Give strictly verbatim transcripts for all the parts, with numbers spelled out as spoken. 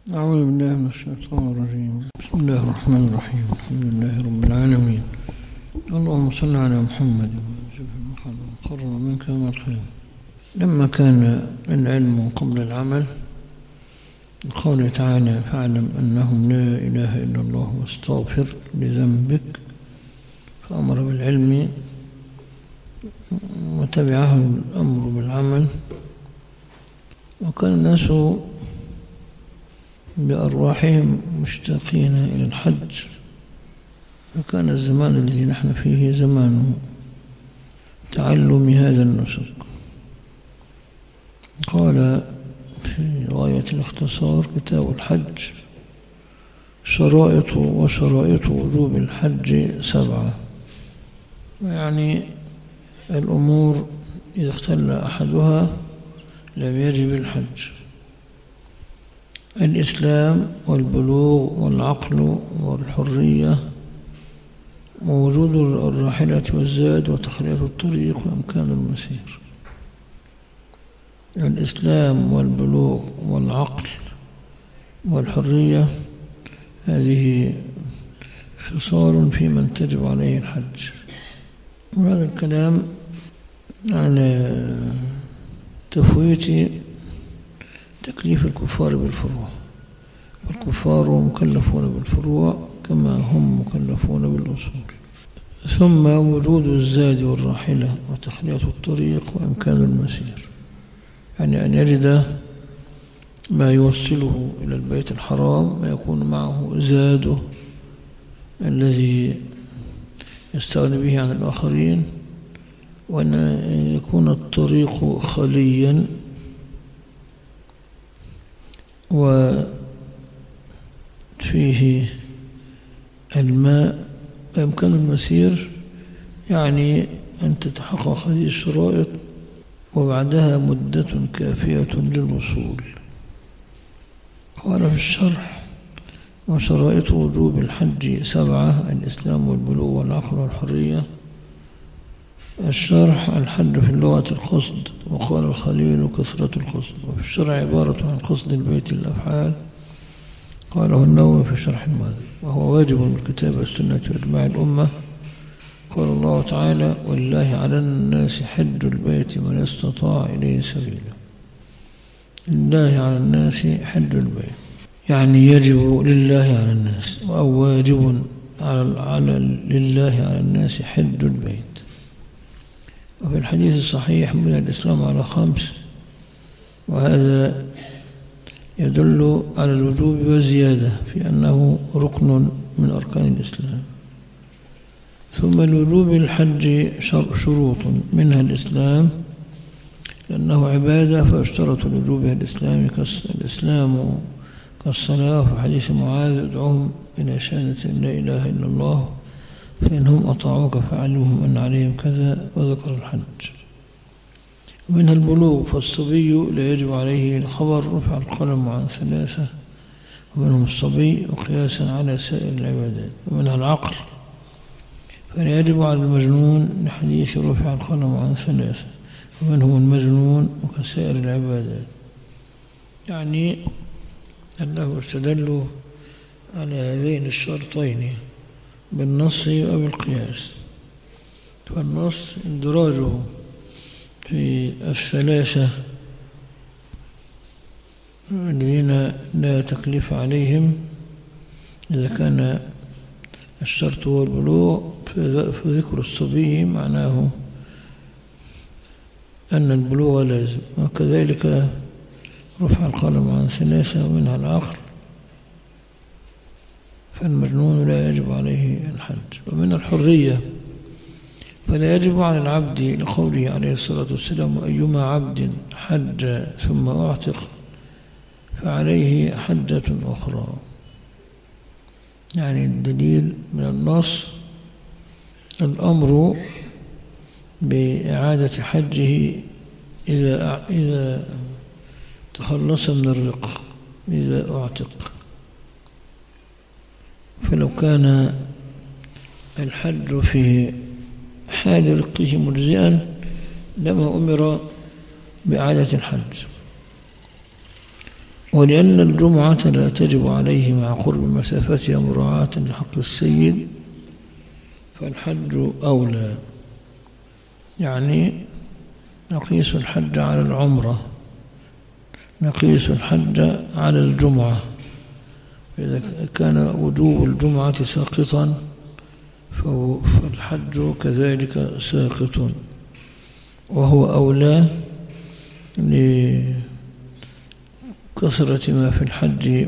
أعوذ بالله من الشيطان الرجيم. بسم الله الرحمن الرحيم. الحمد لله رب العالمين. اللهم صل على محمد قرب منك يوم القيامة. لما كان العلم قبل العمل، قوله تعالى: فاعلم أنه لا إله إلا الله واستغفر لذنبك، فأمر بالعلم وتبعه الأمر بالعمل. وكان الناس بأرواحهم مشتاقين إلى الحج، فكان الزمان الذي نحن فيه زمان تعلم هذا النسك. قال في غاية الاختصار كتاب الحج: شرائط وشرائط وجوب الحج سبعة. يعني الأمور إذا اختل أحدها لم يجب الحج: الإسلام والبلوغ والعقل والحرية ووجود الراحلة والزاد وتخلية الطريق وإمكان المسير. الإسلام والبلوغ والعقل والحرية هذه خصال في من تجب عليه الحج. وهذا الكلام عن تفويت تكليف الكفار بالفروع، والكفار مكلفون بالفروع كما هم مكلفون بالأصول. ثم وجود الزاد والراحلة وتخلية الطريق وإمكان المسير، يعني أن يجد ما يوصله إلى البيت الحرام ويكون معه زاده الذي يستغني به عن الآخرين، وأن يكون الطريق خليا وفيه الماء وإمكان المسير، يعني أن تتحقق هذه الشرائط وبعدها مدة كافية للوصول. قال في الشرح: وشرائط وجوب الحج سبعة: الإسلام والبلوغ والعقل والحرية. الشرح: الحج في اللغة القصد، وقال الخليل كثرة القصد، وفي الشرع عبارة عن قصد البيت الأفعال، قاله النووي في شرح الماضي، وهو واجب بالكتاب والسنة وإجماع الأمة. قال الله تعالى: ولله على الناس حج البيت من استطاع إليه سبيلا. لله على الناس حج البيت، يعني يجب لله على الناس، أو واجب على, على لله على الناس حج البيت. وفي الحديث الصحيح: من الإسلام على خمس، وهذا يدل على الوجوب وزيادة في أنه ركن من أركان الإسلام. ثم الوجوب الحج شروط، منها الإسلام لأنه عبادة فاشترط الوجوب الإسلام الإسلام كالصلاة. في حديث معاذ: ادعوهم إلى شهادة لا إله إلا الله فإنهم أطاعوك فعلمهم أن عليهم كذا، وذكر الحج. ومنها البلوغ، فالصبي لا يجب عليه الخبر، رفع القلم عن ثلاثة ومنهم الصبي وقياسا على سائر العبادات. ومنها العقل، فلا يجب على المجنون لحديث رفع القلم عن ثلاثة ومنهم المجنون وكسائر العبادات، يعني أنه استدلوا على هذين الشرطين بالنص وبالقياس. فالنص اندراجه في الثلاثة الذين لا تكليف عليهم إذا كان الشرط هو البلوغ، فذكر الصبي معناه أن البلوغ لازم، وكذلك رفع القلم عن ثلاثة ومنها العقل، فالمجنون لا يجب عليه الحج. ومن الحرية، فلا يجب على العبد لقوله عليه الصلاة والسلام: أيما عبد حج ثم أعتق فعليه حجة أخرى. يعني الدليل من النص الأمر بإعادة حجه إذا إذا تخلص من الرق، إذا أعتق. فلو كان الحج في حال رقه مجزئا لما أمر بإعادة الحج. ولأن الجمعة لا تجب عليه مع قرب مسافتها مراعاة لحق السيد فالحج أولى. يعني نقيس الحج على العمرة، نقيس الحج على الجمعة، إذا كان وجوب الجمعة ساقطا فالحج كذلك ساقط، وهو أولى لكثرة ما في الحج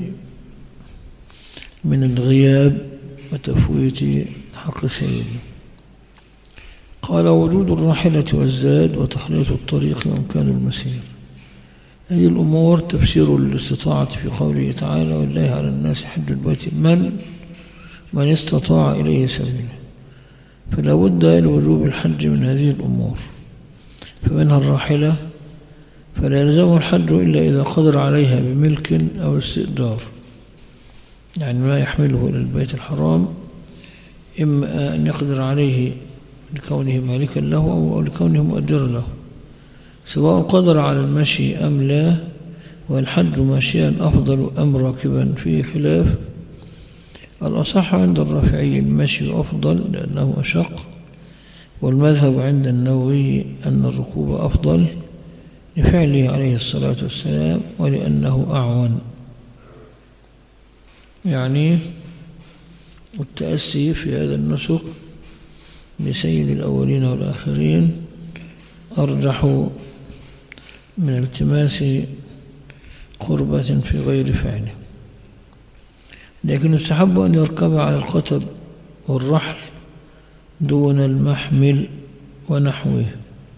من الغياب وتفويت حق سيده. قال وجود الراحلة والزاد وتخلية الطريق وإمكان المسير. هذه الأمور تفسير الاستطاعة في قوله تعالى والله على الناس حج البيت من من استطاع إليه سبيلا، فلا بد لوجوب الحج من هذه الأمور، فمنها الراحلة فلا يلزم الحج إلا إذا قدر عليها بملك أو استئجار، يعني ما يحمله إلى البيت الحرام إما أن يقدر عليه لكونه مالكا له أو لكونه مؤجرا له، سواء قدر على المشي أم لا. والحج ماشيا أفضل أم راكبا فيه خلاف. الأصح عند الرافعي المشي أفضل لأنه أشق، والمذهب عند النووي أن الركوب أفضل لفعله عليه الصلاة والسلام ولأنه أعون. يعني التأسي في هذا النسك بسيد الأولين والآخرين أرجح من التماس قربة في غير فعله. لكن يستحب أن يركب على القتب والرحل دون المحمل ونحوه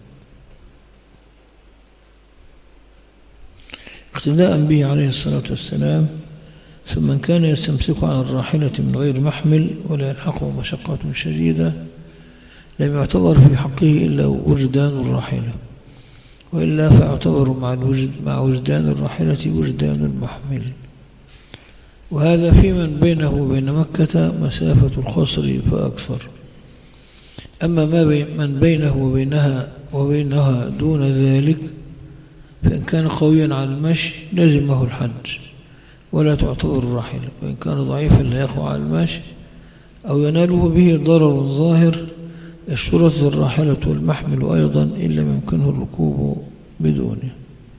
اقتداء به عليه الصلاة والسلام. ثم من كان يستمسك على الراحلة من غير محمل ولا يلحقه مشقة شديدة لم يعتبر في حقه إلا وجدان الراحلة، وإلا فاعتبر مع الوجد مع وجدان الراحلة وجدان المحمل. وهذا في من بينه وبين مكة مسافة القصر فأكثر. أما ما بين من بينه وبينها وبينها دون ذلك فإن كان قويا على المشي لزمه الحج ولا تعتبر الراحلة، وإن كان ضعيفا لا يقع على المشي أو يناله به ضرر ظاهر اشترط الراحلة والمحمل أيضا إن لم يمكنه الركوب بدونه.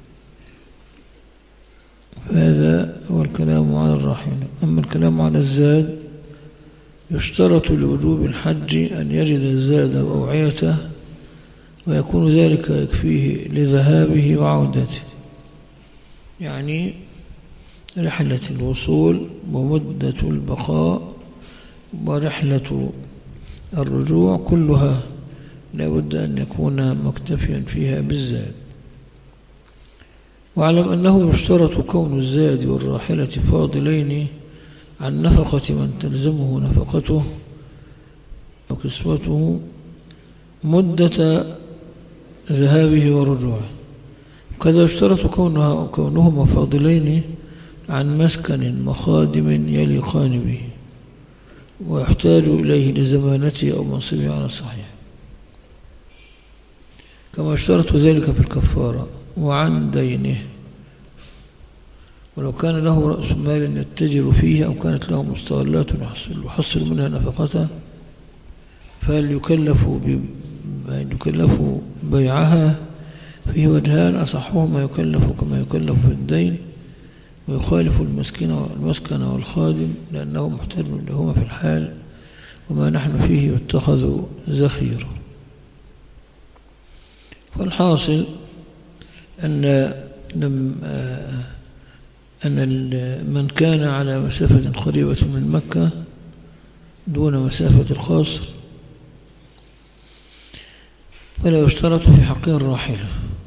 فهذا هو الكلام على الراحلة. أما الكلام على الزاد يشترط لوجوب الحج أن يجد الزاد وأوعيته ويكون ذلك يكفيه لذهابه وعودته، يعني رحلة الوصول ومدة البقاء ورحلة الرجوع كلها لابد أن يكون مكتفيا فيها بالزاد. واعلم أنه يشترط كون الزاد والراحلة فاضلين عن نفقة من تلزمه نفقته وكسوته مدة ذهابه ورجوعه. وكذا يشترط كونها كونهما فاضلين عن مسكن مخادم يليقان به ويحتاج إليه لزمانته أو منصبه على الصحيح، كما اشترط ذلك في الكفارة. وعن دينه، ولو كان له رأس مال يتجر فيه أو كانت له مستغلات يحصل منها نفقته فهل يكلف يكلف بيعها؟ فيه وجهان، أصحهما يكلف كما يكلف في الدين ويخالف المسكن والخادم لأنه محتاج لهما في الحال وما نحن فيه يتخذ ذخيرا. فالحاصل أن أن من كان على مسافة قريبة من مكة دون مسافة القصر فلا يشترط في حقه الراحلة،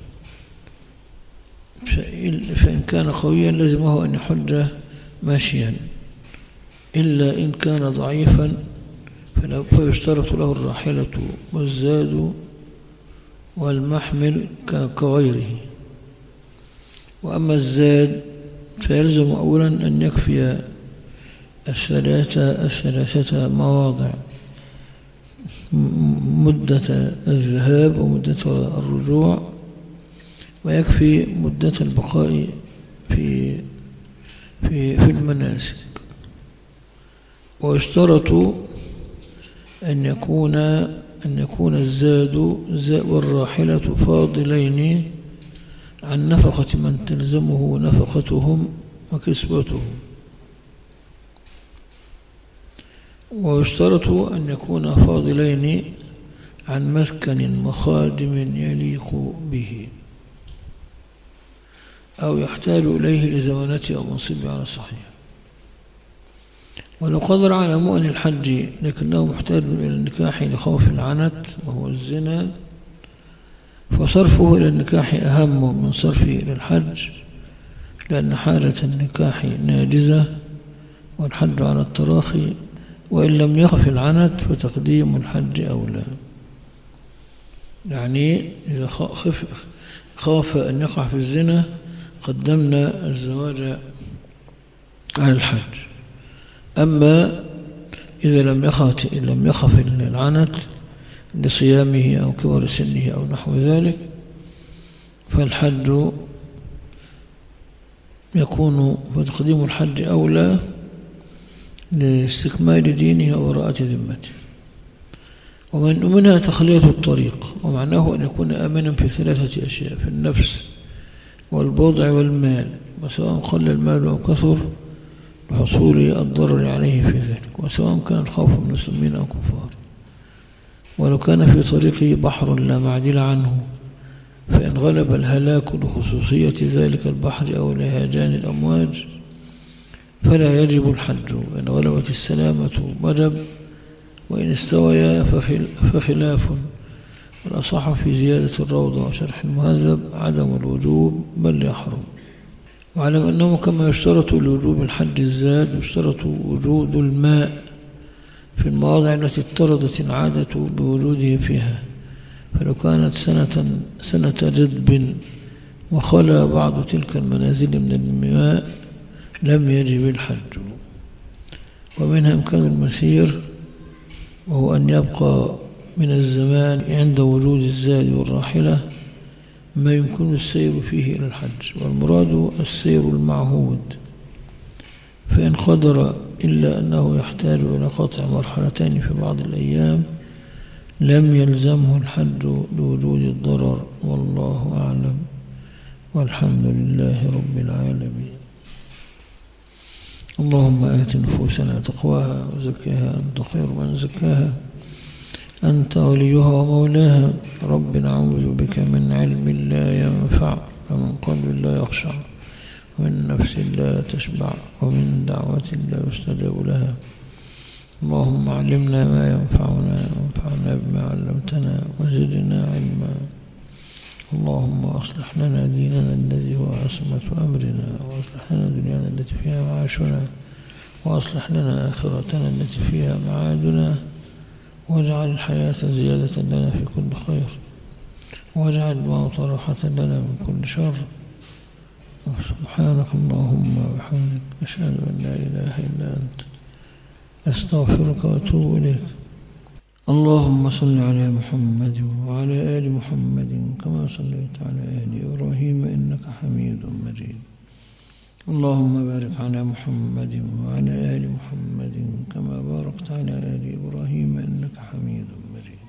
فإن كان قويا لزمه أن يحج ماشيا، إلا إن كان ضعيفا فيشترط له الراحلة والزاد والمحمل كغيره. وأما الزاد فيلزم أولا أن يكفي الثلاثة الثلاثة مواضع مدة الذهاب ومدة الرجوع، ويكفي مدة البقاء في في في المناسك. ويشترط أن يكون أن يكون الزاد والراحلة فاضلين عن نفقة من تلزمه نفقتهم وكسوتهم. ويشترط أن يكون فاضلين عن مسكن وخادم يليق به أو يحتاج إليه لزمانته أو منصبه على الصحيح. ولو قدر على مؤن الحج لكنه محتاج إلى النكاح لخوف العنت وهو الزنا، فصرفه إلى النكاح أهم من صرفه إلى الحج، لأن حالة النكاح ناجزة والحج على التراخي، وإن لم يخف العنت فتقديم الحج أولى. يعني إذا خف خاف أن يقع في الزنا قدمنا الزواج على الحج. أما إذا لم يخف لم يخف العنت لصيامه أو كبر سنه أو نحو ذلك، فالحج يكون فتقديم الحج أولى لاستكمال دينه وبراءة ذمته. ومن منها تخلية الطريق، ومعناه أن يكون آمنا في ثلاثة أشياء: في النفس والبضع والمال، وسواء قل المال أو كثر لحصول الضرر عليه في ذلك، وسواء كان الخوف من مسلمين أو كفار. ولو كان في طريقه بحر لا معدل عنه، فإن غلب الهلاك لخصوصية ذلك البحر أو لهجان الأمواج فلا يجب الحج. وإن غلبت السلامة وجب، وإن استويا فخلاف. والأصح في زيادة الروضة وشرح المهذب عدم الوجوب بل يحرم. وعلم أنه كما يشترط لوجوب الحج الزاد يشترط وجود الماء في المواضع التي اضطردت العادة بوجوده فيها. فلو كانت سنة, سنة جدب وخلى بعض تلك المنازل من الماء لم يجب الحج. ومنها إمكان المسير، وهو أن يبقى من الزمان عند وجود الزاد والراحلة ما يمكن السير فيه إلى الحج، والمراد السير المعهود. فإن قدر إلا أنه يحتاج إلى قطع مرحلتين في بعض الأيام لم يلزمه الحج لوجود الضرر، والله أعلم، والحمد لله رب العالمين. اللهم آت نفوسنا تقواها وزكها أنت خير من زكاها، أنت وليها ومولاها. رب نعوذ بك من علم لا ينفع، ومن قلب لا يخشع، ومن نفس لا تشبع، ومن دعوة لا يستجاب لها. اللهم علمنا ما ينفعنا وانفعنا بما علمتنا وزدنا علما. اللهم أصلح لنا ديننا الذي هو عصمة أمرنا، وأصلح لنا دنيانا التي فيها معاشنا، وأصلح لنا آخرتنا التي فيها معادنا، واجعل الحياة زيادة لنا في كل خير، واجعل الموت راحة لنا من كل شر. سبحانك اللهم وبحمدك، أشهد أن لا إله إلا أنت، أستغفرك وأتوب إليك. اللهم صل على محمد وعلى آل محمد كما صليت على آل إبراهيم إنك حميد مجيد. اللهم بارك على محمد وعلى آل محمد كما باركت على آل إبراهيم إنك حميد مجيد.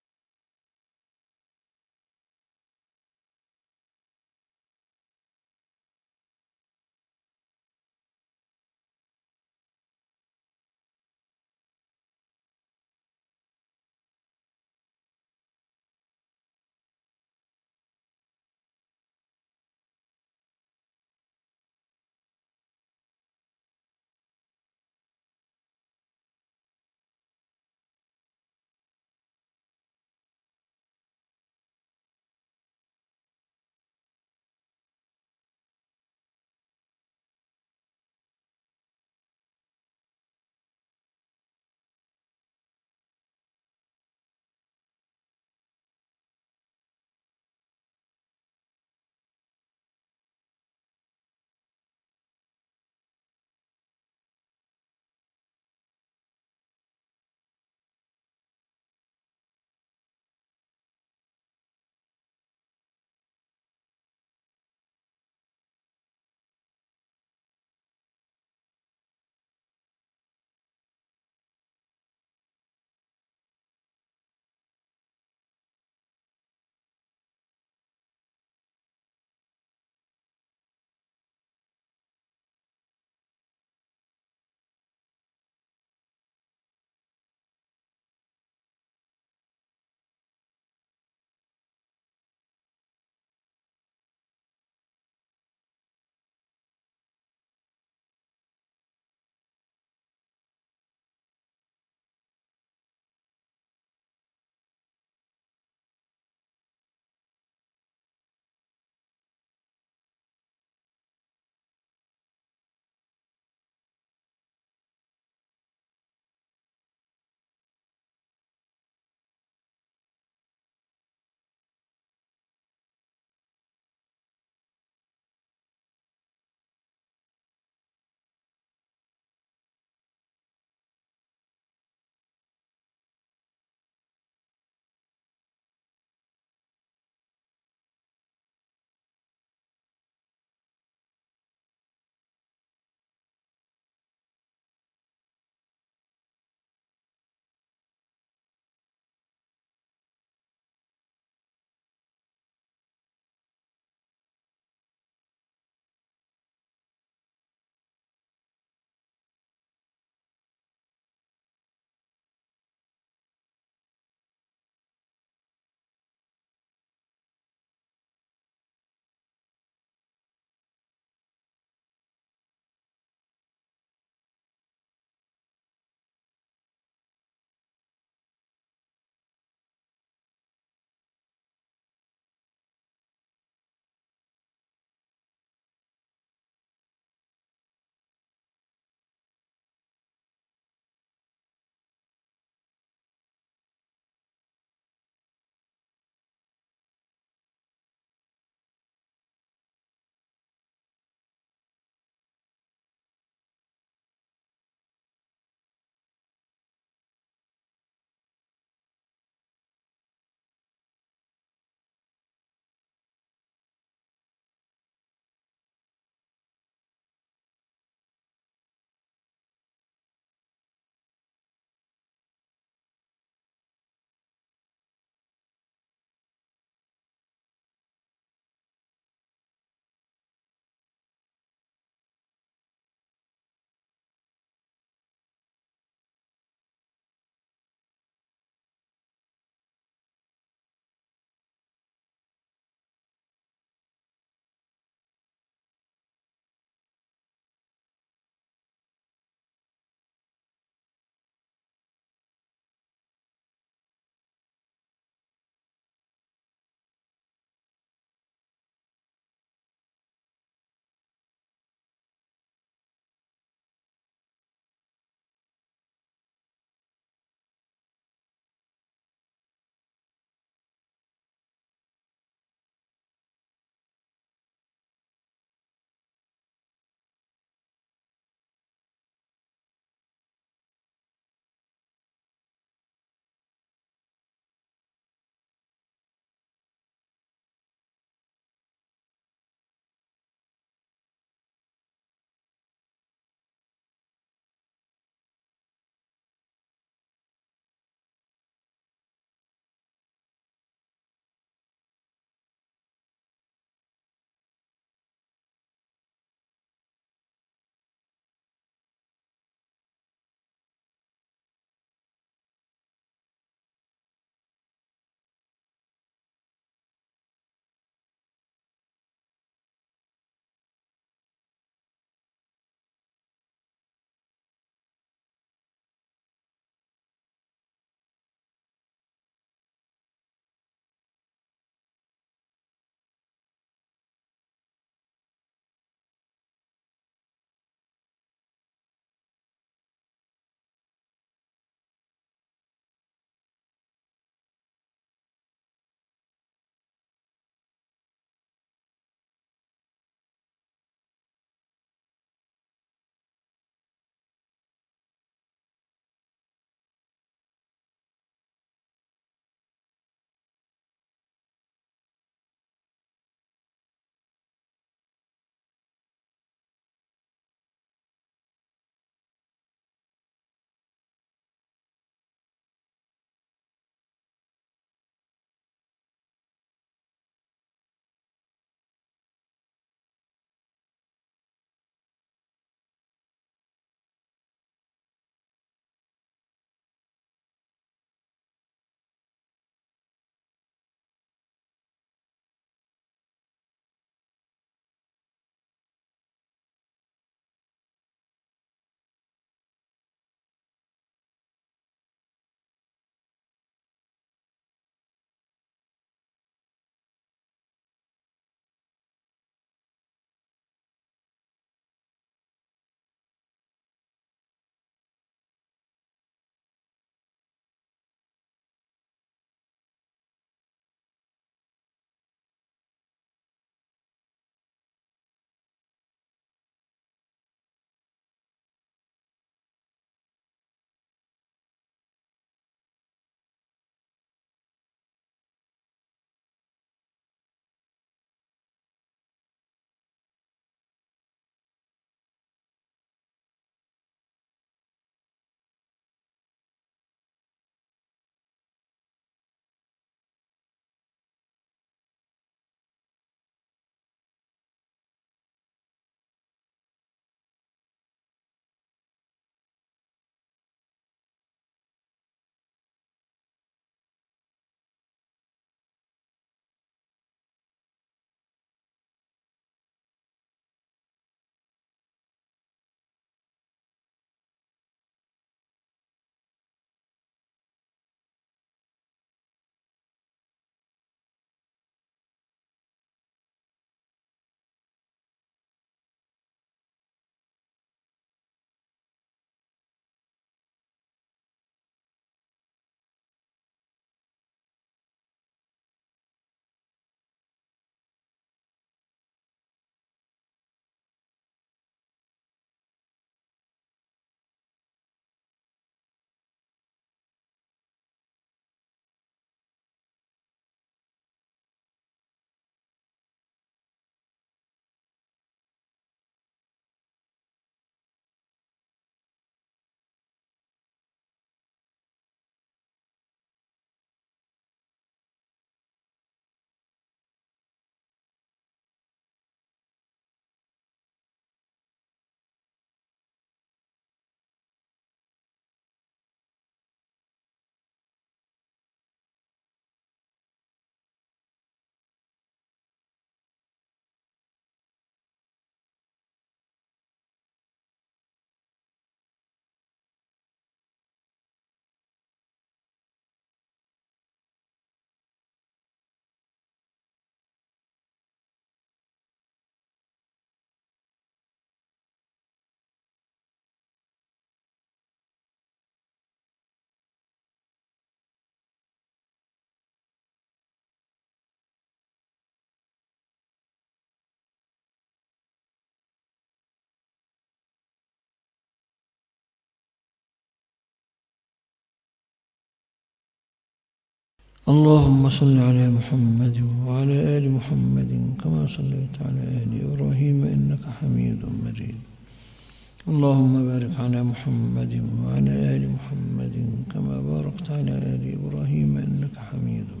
اللهم صل على محمد وعلى آل محمد كما صليت على آل إبراهيم إنك حميد مجيد. اللهم بارك على محمد وعلى آل محمد كما باركت على آل إبراهيم إنك حميد مجيد.